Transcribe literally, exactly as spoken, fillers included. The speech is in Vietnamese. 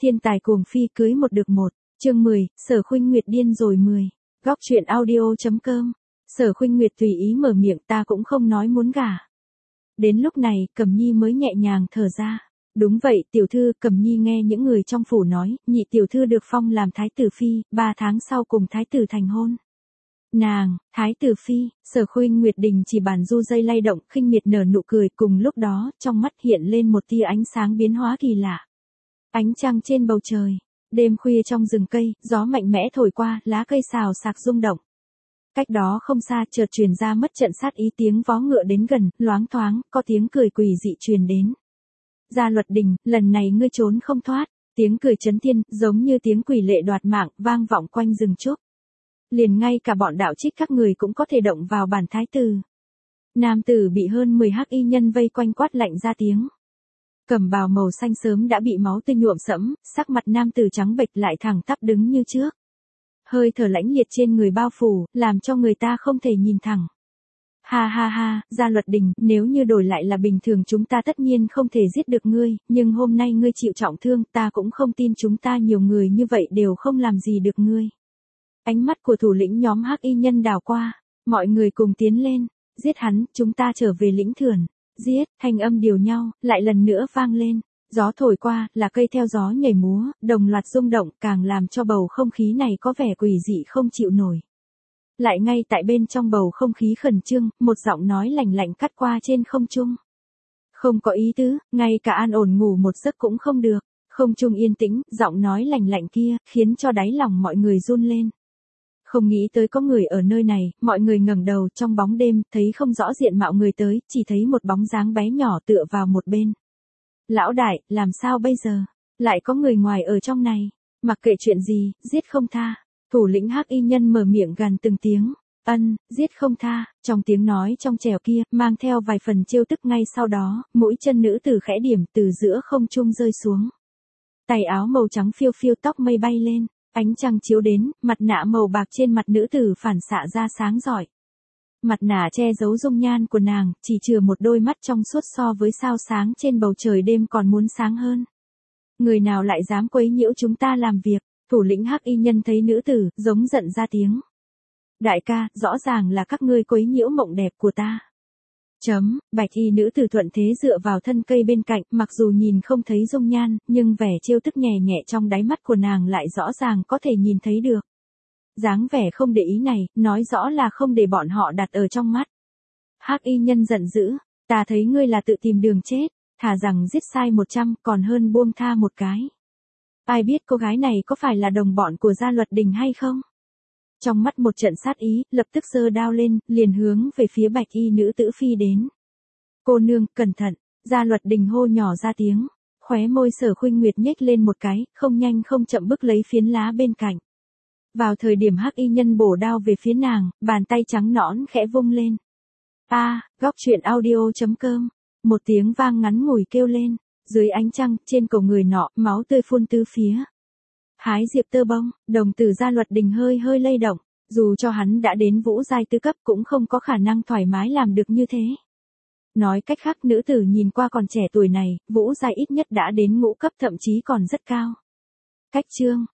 Thiên tài cuồng phi cưới một được một. Chương mười, Sở Khuynh Nguyệt điên rồi mười. Góc truyện audio.com. Sở Khuynh Nguyệt tùy ý mở miệng, ta cũng không nói muốn gả. Đến lúc này, Cẩm Nhi mới nhẹ nhàng thở ra. Đúng vậy, tiểu thư. Cẩm Nhi nghe những người trong phủ nói, nhị tiểu thư được phong làm thái tử phi, ba tháng sau cùng thái tử thành hôn. Nàng, thái tử phi. Sở Khuynh Nguyệt đình chỉ bàn du dây lay động, khinh miệt nở nụ cười, cùng lúc đó, trong mắt hiện lên một tia ánh sáng biến hóa kỳ lạ. Ánh trăng trên bầu trời, đêm khuya trong rừng cây, gió mạnh mẽ thổi qua, lá cây xào xạc rung động. Cách đó không xa chợt truyền ra mất trận sát ý, tiếng vó ngựa đến gần, loáng thoáng, có tiếng cười quỷ dị truyền đến. Gia Luật Đình, lần này ngươi trốn không thoát. Tiếng cười chấn thiên, giống như tiếng quỷ lệ đoạt mạng, vang vọng quanh rừng trúc. Liền ngay cả bọn đạo trích các người cũng có thể động vào bản thái tử. Nam tử bị hơn mười hắc y nhân vây quanh quát lạnh ra tiếng. Cẩm bào màu xanh sớm đã bị máu tươi nhuộm sẫm, sắc mặt nam tử trắng bệch lại thẳng tắp đứng như trước. Hơi thở lãnh liệt trên người bao phủ, làm cho người ta không thể nhìn thẳng. Ha ha ha, Gia Luật Đình, nếu như đổi lại là bình thường chúng ta tất nhiên không thể giết được ngươi, nhưng hôm nay ngươi chịu trọng thương, ta cũng không tin chúng ta nhiều người như vậy đều không làm gì được ngươi. Ánh mắt của thủ lĩnh nhóm hắc y nhân đảo qua, mọi người cùng tiến lên, giết hắn, chúng ta trở về lĩnh thưởng. Giết, thanh âm điều nhau, lại lần nữa vang lên. Gió thổi qua, là cây theo gió nhảy múa, đồng loạt rung động, càng làm cho bầu không khí này có vẻ quỷ dị không chịu nổi. Lại ngay tại bên trong bầu không khí khẩn trương, một giọng nói lạnh lạnh cắt qua trên không trung. Không có ý tứ, ngay cả an ổn ngủ một giấc cũng không được. Không trung yên tĩnh, giọng nói lạnh lạnh kia, khiến cho đáy lòng mọi người run lên. Không nghĩ tới có người ở nơi này, mọi người ngẩng đầu trong bóng đêm, thấy không rõ diện mạo người tới, chỉ thấy một bóng dáng bé nhỏ tựa vào một bên. Lão đại, làm sao bây giờ? Lại có người ngoài ở trong này. Mặc kệ chuyện gì, giết không tha. Thủ lĩnh hắc y nhân mở miệng gằn từng tiếng. Ân, giết không tha. Trong tiếng nói trong trẻo kia, mang theo vài phần trêu tức. Ngay sau đó, mũi chân nữ tử khẽ điểm từ giữa không trung rơi xuống. Tay áo màu trắng phiêu phiêu, tóc mây bay lên. Ánh trăng chiếu đến, mặt nạ màu bạc trên mặt nữ tử phản xạ ra sáng rọi. Mặt nạ che giấu dung nhan của nàng, chỉ chừa một đôi mắt trong suốt so với sao sáng trên bầu trời đêm còn muốn sáng hơn. Người nào lại dám quấy nhiễu chúng ta làm việc? Thủ lĩnh hắc y nhân thấy nữ tử, giống giận ra tiếng. Đại ca, rõ ràng là các ngươi quấy nhiễu mộng đẹp của ta. Chấm, bạch y nữ tử thuận thế dựa vào thân cây bên cạnh, mặc dù nhìn không thấy dung nhan, nhưng vẻ trêu tức nhẹ nhẹ trong đáy mắt của nàng lại rõ ràng có thể nhìn thấy được. Dáng vẻ không để ý này, nói rõ là không để bọn họ đặt ở trong mắt. Hắc y nhân giận dữ, ta thấy ngươi là tự tìm đường chết, thà rằng giết sai một trăm còn hơn buông tha một cái. Ai biết cô gái này có phải là đồng bọn của Gia Luật Đình hay không? Trong mắt một trận sát ý, lập tức giơ đao lên, liền hướng về phía bạch y nữ tử phi đến. Cô nương, cẩn thận, Gia Luật Đình hô nhỏ ra tiếng, khóe môi Sở Khuynh Nguyệt nhếch lên một cái, không nhanh không chậm bước lấy phiến lá bên cạnh. Vào thời điểm hắc y nhân bổ đao về phía nàng, bàn tay trắng nõn khẽ vung lên. A, à, góc truyện audio.com, một tiếng vang ngắn ngủi kêu lên, dưới ánh trăng, trên cổ người nọ, máu tươi phun tứ phía. Hái diệp tơ bông, đồng tử Gia Luật Đình hơi hơi lay động, dù cho hắn đã đến vũ giai tứ cấp cũng không có khả năng thoải mái làm được như thế. Nói cách khác nữ tử nhìn qua còn trẻ tuổi này, vũ giai ít nhất đã đến ngũ cấp thậm chí còn rất cao. Cách chương,